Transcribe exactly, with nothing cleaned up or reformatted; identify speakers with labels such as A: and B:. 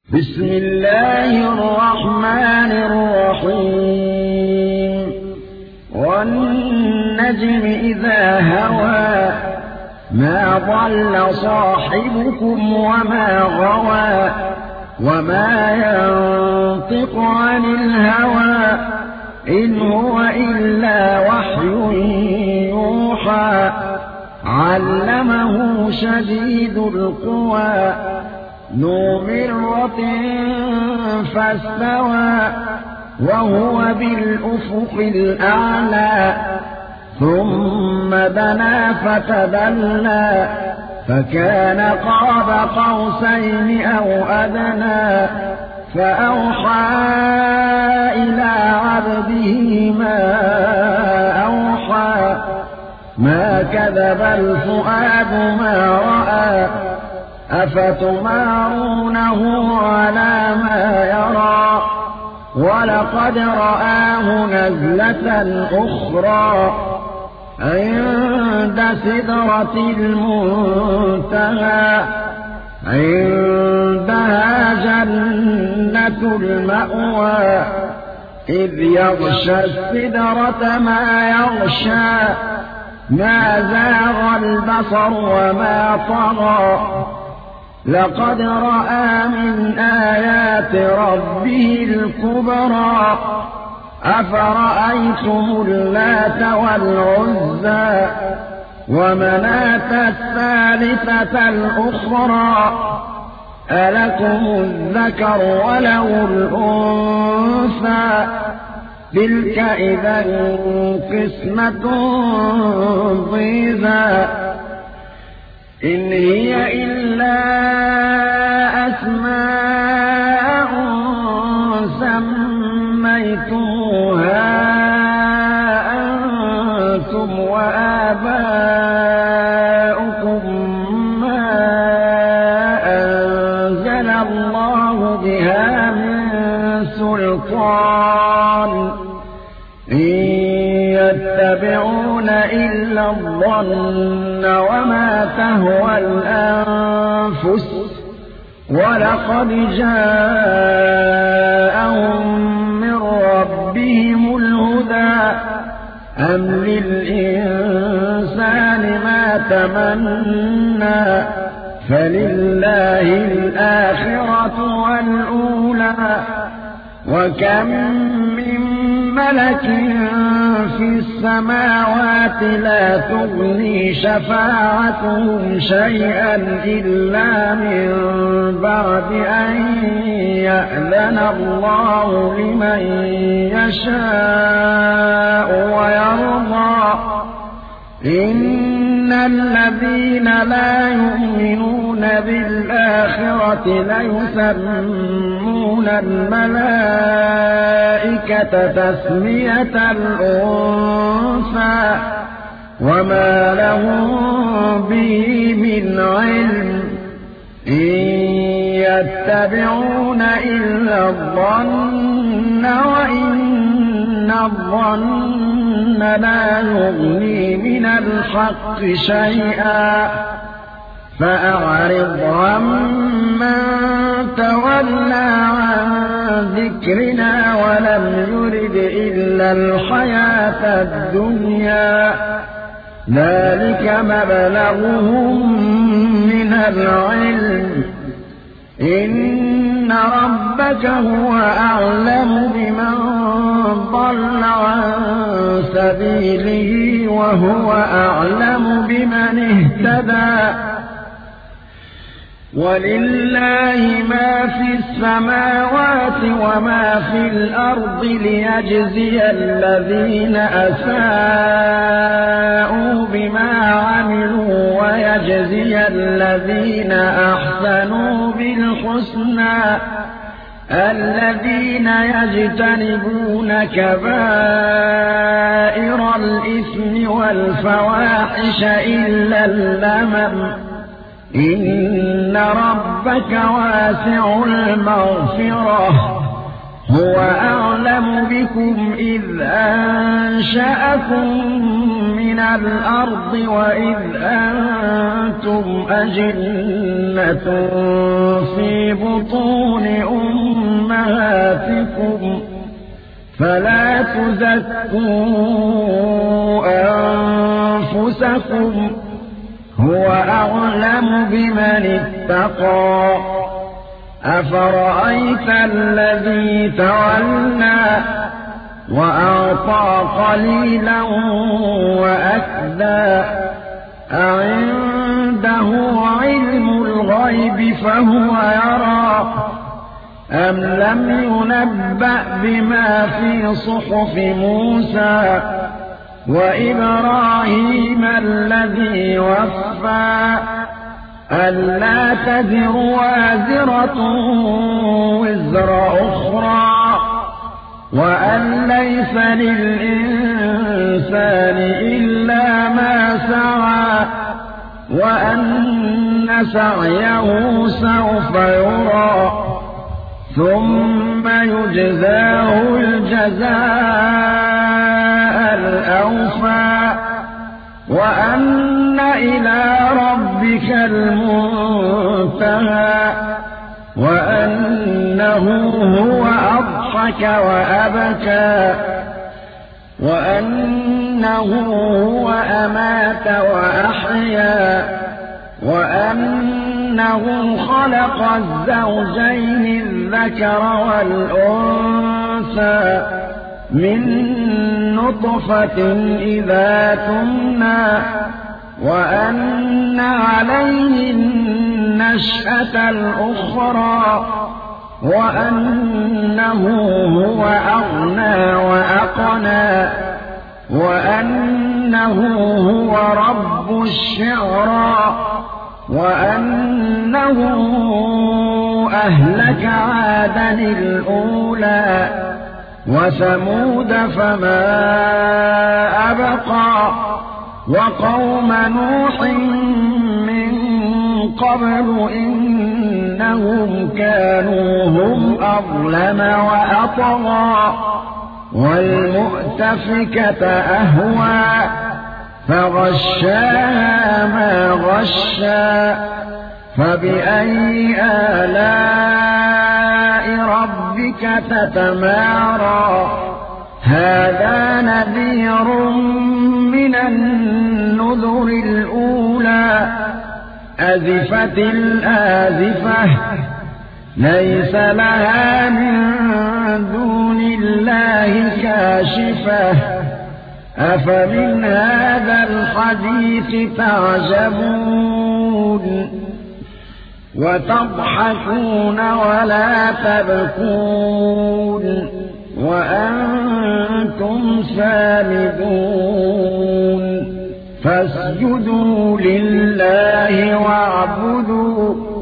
A: بسم الله الرحمن الرحيم والنجم إذا هوى ما ضل صاحبكم وما غوى وما ينطق عن الهوى إن هو إلا وحي يوحى علمه شديد القوى ذو مرة فاستوى وهو بالأفق الأعلى ثم دنا فتدلى فكان قاب قوسين أو أدنى فأوحى إلى عبده ما أوحى ما كذب الفؤاد ما رأى أفتمارونه على ما يرى ولقد رآه نزلة أخرى عند سدرة المنتهى عندها جنة المأوى إذ يغشى السدرة ما يغشى ما زاغ البصر وما طغى لقد رأى من آيات ربه الكبرى أفرأيتم اللات والعزى ومناة الثالثة الأخرى ألكم الذكر وله الأنثى تلك إذا قسمة ضيزى إن هي إلا أسماء سميتموها أنتم وآباؤكم ما أنزل الله بها من سلطان إن يتبعون إلا الظن وما تهوى الأنفس ولقد جاءهم من ربهم الهدى أم للإنسان ما تمنى فلله الآخرة والأولى وكم من ملك في السماوات لا تغني شفاعتهم شيئا إلا من بعد أن يأذن الله لمن يشاء ويرضى إن الذين لا يؤمنون بالآخرة ليسمون الملائكة تسمية الأنثى وما لهم به من علم إن يتبعون إلا الظن وإن الظن لا يغني من الحق شيئا فأعرض عمن تولى عن ذكرنا ولم يرد إلا الحياة الدنيا ذلك مبلغهم من العلم إن ربك هو أعلم بمن ضل عن سبيله وهو أعلم بمن اهتدى ولله ما في السماوات وما في الأرض ليجزي الذين أساءوا بما عملوا ويجزي الذين أحسنوا بالحسنى الذين يجتنبون كبائر الإثم والفواحش إلا اللمم إن ربك واسع المغفرة هو أعلم بكم إذ أنشأكم من من الأرض وإذ أنتم أجنة في بطون أمهاتكم فلا تزكوا أنفسكم هو أعلم بمن اتقى أفرأيت الذي تولى وأعطى قليلا وأكدى أعنده علم الغيب فهو يرى أم لم ينبأ بما في صحف موسى وإبراهيم الذي وفى ألا تزر وازرة وزر أخرى وأن ليس للإنسان إلا ما سعى وأن سعيه سوف يرى ثم يجزاه الجزاء الأوفى وأن إلى ربك المنتهى وأنه هو أضحك وأبكى وأنه هو أمات وأحيا وأنه خلق الزوجين الذكر والأنثى من نطفة إذا تمنى وأن عليه النشأة الأخرى وأنه هو أغنى وأقنى وأنه هو رب الشعرى وأنه أهلك عادا الأولى وثمود فما أبقى وقوم نوح من قبل إنهم كانوا هم أظلم وأطغى والمؤتفكة أهوى فغشاها ما غشى فبأي آلاء ربك تتمارى هذا نذير من النذر الأولى أزفت الآزفة ليس لها من دون الله كاشفة أفمن هذا الحديث تعجبون وتضحكون ولا تبكون وأنتم سامدون فاسجدوا لله واعبدوا